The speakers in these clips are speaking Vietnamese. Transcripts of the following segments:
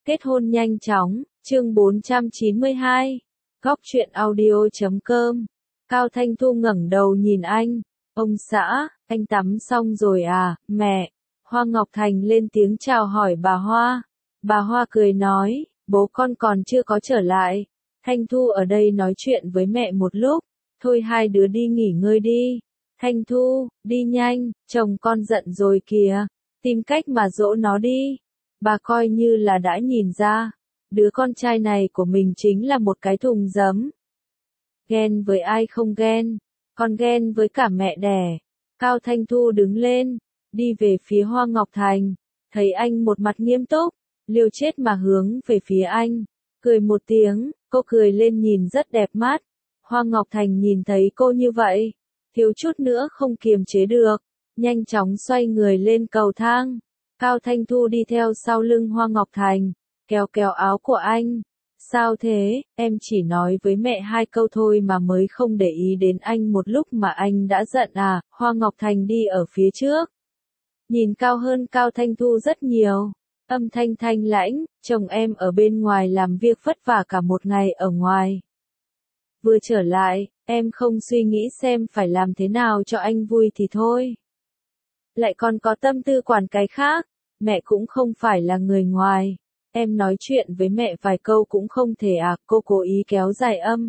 Kết hôn nhanh chóng, chương 492. Góc truyện audio.com. Cao Thanh Thu ngẩng đầu nhìn anh. Ông xã, anh tắm xong rồi à, mẹ? Hoa Ngọc Thành lên tiếng chào hỏi bà Hoa. Bà Hoa cười nói, bố con còn chưa có trở lại. Thanh Thu ở đây nói chuyện với mẹ một lúc. Thôi hai đứa đi nghỉ ngơi đi. Thanh Thu, đi nhanh, chồng con giận rồi kìa. Tìm cách mà dỗ nó đi. Bà coi như là đã nhìn ra, đứa con trai này của mình chính là một cái thùng giấm. Ghen với ai không ghen, còn ghen với cả mẹ đẻ. Cao Thanh Thu đứng lên, đi về phía Hoa Ngọc Thành, thấy anh một mặt nghiêm túc, liều chết mà hướng về phía anh, cười một tiếng, cô cười lên nhìn rất đẹp mắt. Hoa Ngọc Thành nhìn thấy cô như vậy, thiếu chút nữa không kiềm chế được, nhanh chóng xoay người lên cầu thang. Cao Thanh Thu đi theo sau lưng Hoa Ngọc Thành, kéo kéo áo của anh. Sao thế, em chỉ nói với mẹ hai câu thôi mà mới không để ý đến anh một lúc mà anh đã giận à? Hoa Ngọc Thành đi ở phía trước. Nhìn cao hơn Cao Thanh Thu rất nhiều. Âm thanh thanh lãnh, chồng em ở bên ngoài làm việc vất vả cả một ngày ở ngoài. Vừa trở lại, em không suy nghĩ xem phải làm thế nào cho anh vui thì thôi. Lại còn có tâm tư quản cái khác, mẹ cũng không phải là người ngoài, em nói chuyện với mẹ vài câu cũng không thể à? Cô cố ý kéo dài âm,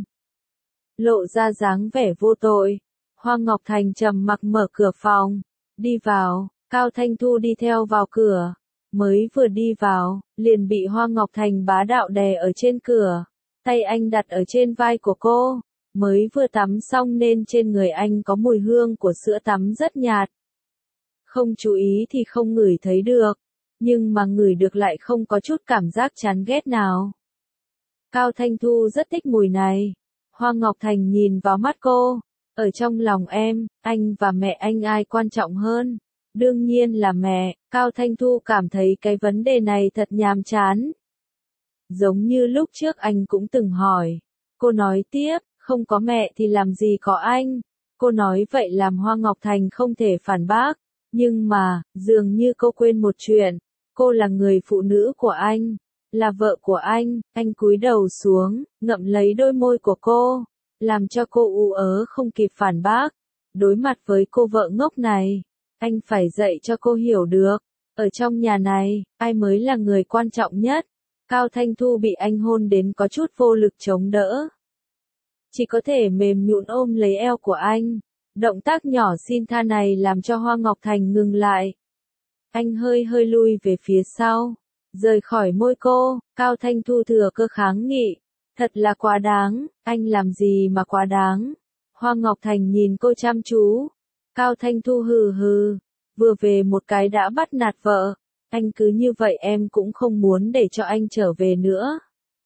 lộ ra dáng vẻ vô tội. Hoa Ngọc Thành trầm mặc mở cửa phòng, đi vào, Cao Thanh Thu đi theo vào cửa, mới vừa đi vào, liền bị Hoa Ngọc Thành bá đạo đè ở trên cửa, tay anh đặt ở trên vai của cô, mới vừa tắm xong nên trên người anh có mùi hương của sữa tắm rất nhạt. Không chú ý thì không ngửi thấy được, nhưng mà ngửi được lại không có chút cảm giác chán ghét nào. Cao Thanh Thu rất thích mùi này. Hoa Ngọc Thành nhìn vào mắt cô, ở trong lòng em, anh và mẹ anh ai quan trọng hơn? Đương nhiên là mẹ. Cao Thanh Thu cảm thấy cái vấn đề này thật nhàm chán. Giống như lúc trước anh cũng từng hỏi. Cô nói tiếp, không có mẹ thì làm gì có anh. Cô nói vậy làm Hoa Ngọc Thành không thể phản bác. Nhưng mà, dường như cô quên một chuyện, cô là người phụ nữ của anh, là vợ của anh cúi đầu xuống, ngậm lấy đôi môi của cô, làm cho cô ú ớ không kịp phản bác. Đối mặt với cô vợ ngốc này, anh phải dạy cho cô hiểu được, ở trong nhà này, ai mới là người quan trọng nhất. Cao Thanh Thu bị anh hôn đến có chút vô lực chống đỡ. Chỉ có thể mềm nhũn ôm lấy eo của anh. Động tác nhỏ xin tha này làm cho Hoa Ngọc Thành ngừng lại. Anh hơi hơi lui về phía sau, rời khỏi môi cô. Cao Thanh Thu thừa cơ kháng nghị. Thật là quá đáng, anh làm gì mà quá đáng. Hoa Ngọc Thành nhìn cô chăm chú. Cao Thanh Thu hừ hừ, vừa về một cái đã bắt nạt vợ. Anh cứ như vậy em cũng không muốn để cho anh trở về nữa.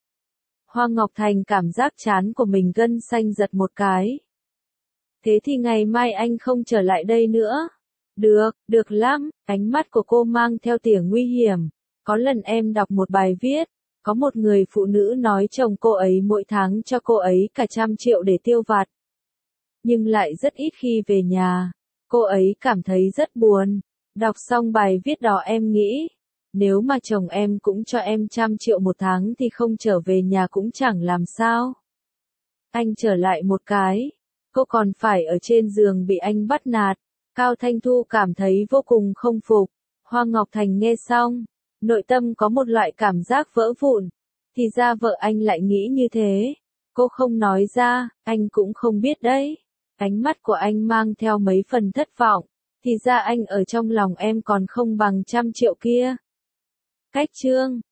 Hoa Ngọc Thành cảm giác chán của mình gân xanh giật một cái. Thế thì ngày mai anh không trở lại đây nữa. Được lắm, ánh mắt của cô mang theo tia nguy hiểm. Có lần em đọc một bài viết, có một người phụ nữ nói chồng cô ấy mỗi tháng cho cô ấy cả 100 triệu để tiêu vặt. Nhưng lại rất ít khi về nhà. Cô ấy cảm thấy rất buồn. Đọc xong bài viết đó em nghĩ, nếu mà chồng em cũng cho em 100 triệu một tháng thì không trở về nhà cũng chẳng làm sao. Anh trở lại một cái. Cô còn phải ở trên giường bị anh bắt nạt. Cao Thanh Thu cảm thấy vô cùng không phục. Hoa Ngọc Thành nghe xong, nội tâm có một loại cảm giác vỡ vụn. Thì ra vợ anh lại nghĩ như thế. Cô không nói ra, anh cũng không biết đấy. Ánh mắt của anh mang theo mấy phần thất vọng. Thì ra anh ở trong lòng em còn không bằng 100 triệu kia. Cách chương